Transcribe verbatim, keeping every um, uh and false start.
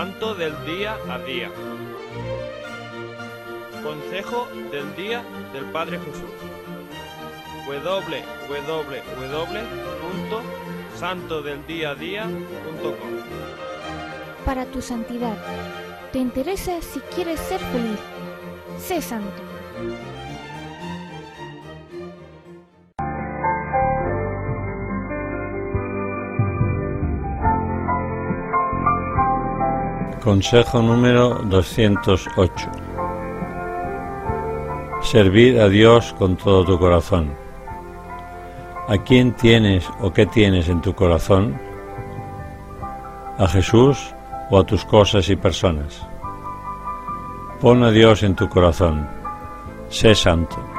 santo del día a día. Consejo del día del Padre Jesús. doble u doble u doble u punto santo del día a día punto com. Para tu santidad. ¿Te interesa si quieres ser feliz? Sé santo. Consejo número doscientos ocho. Servir a Dios con todo tu corazón. ¿A quién tienes o qué tienes en tu corazón? ¿A Jesús o a tus cosas y personas? Pon a Dios en tu corazón. Sé santo.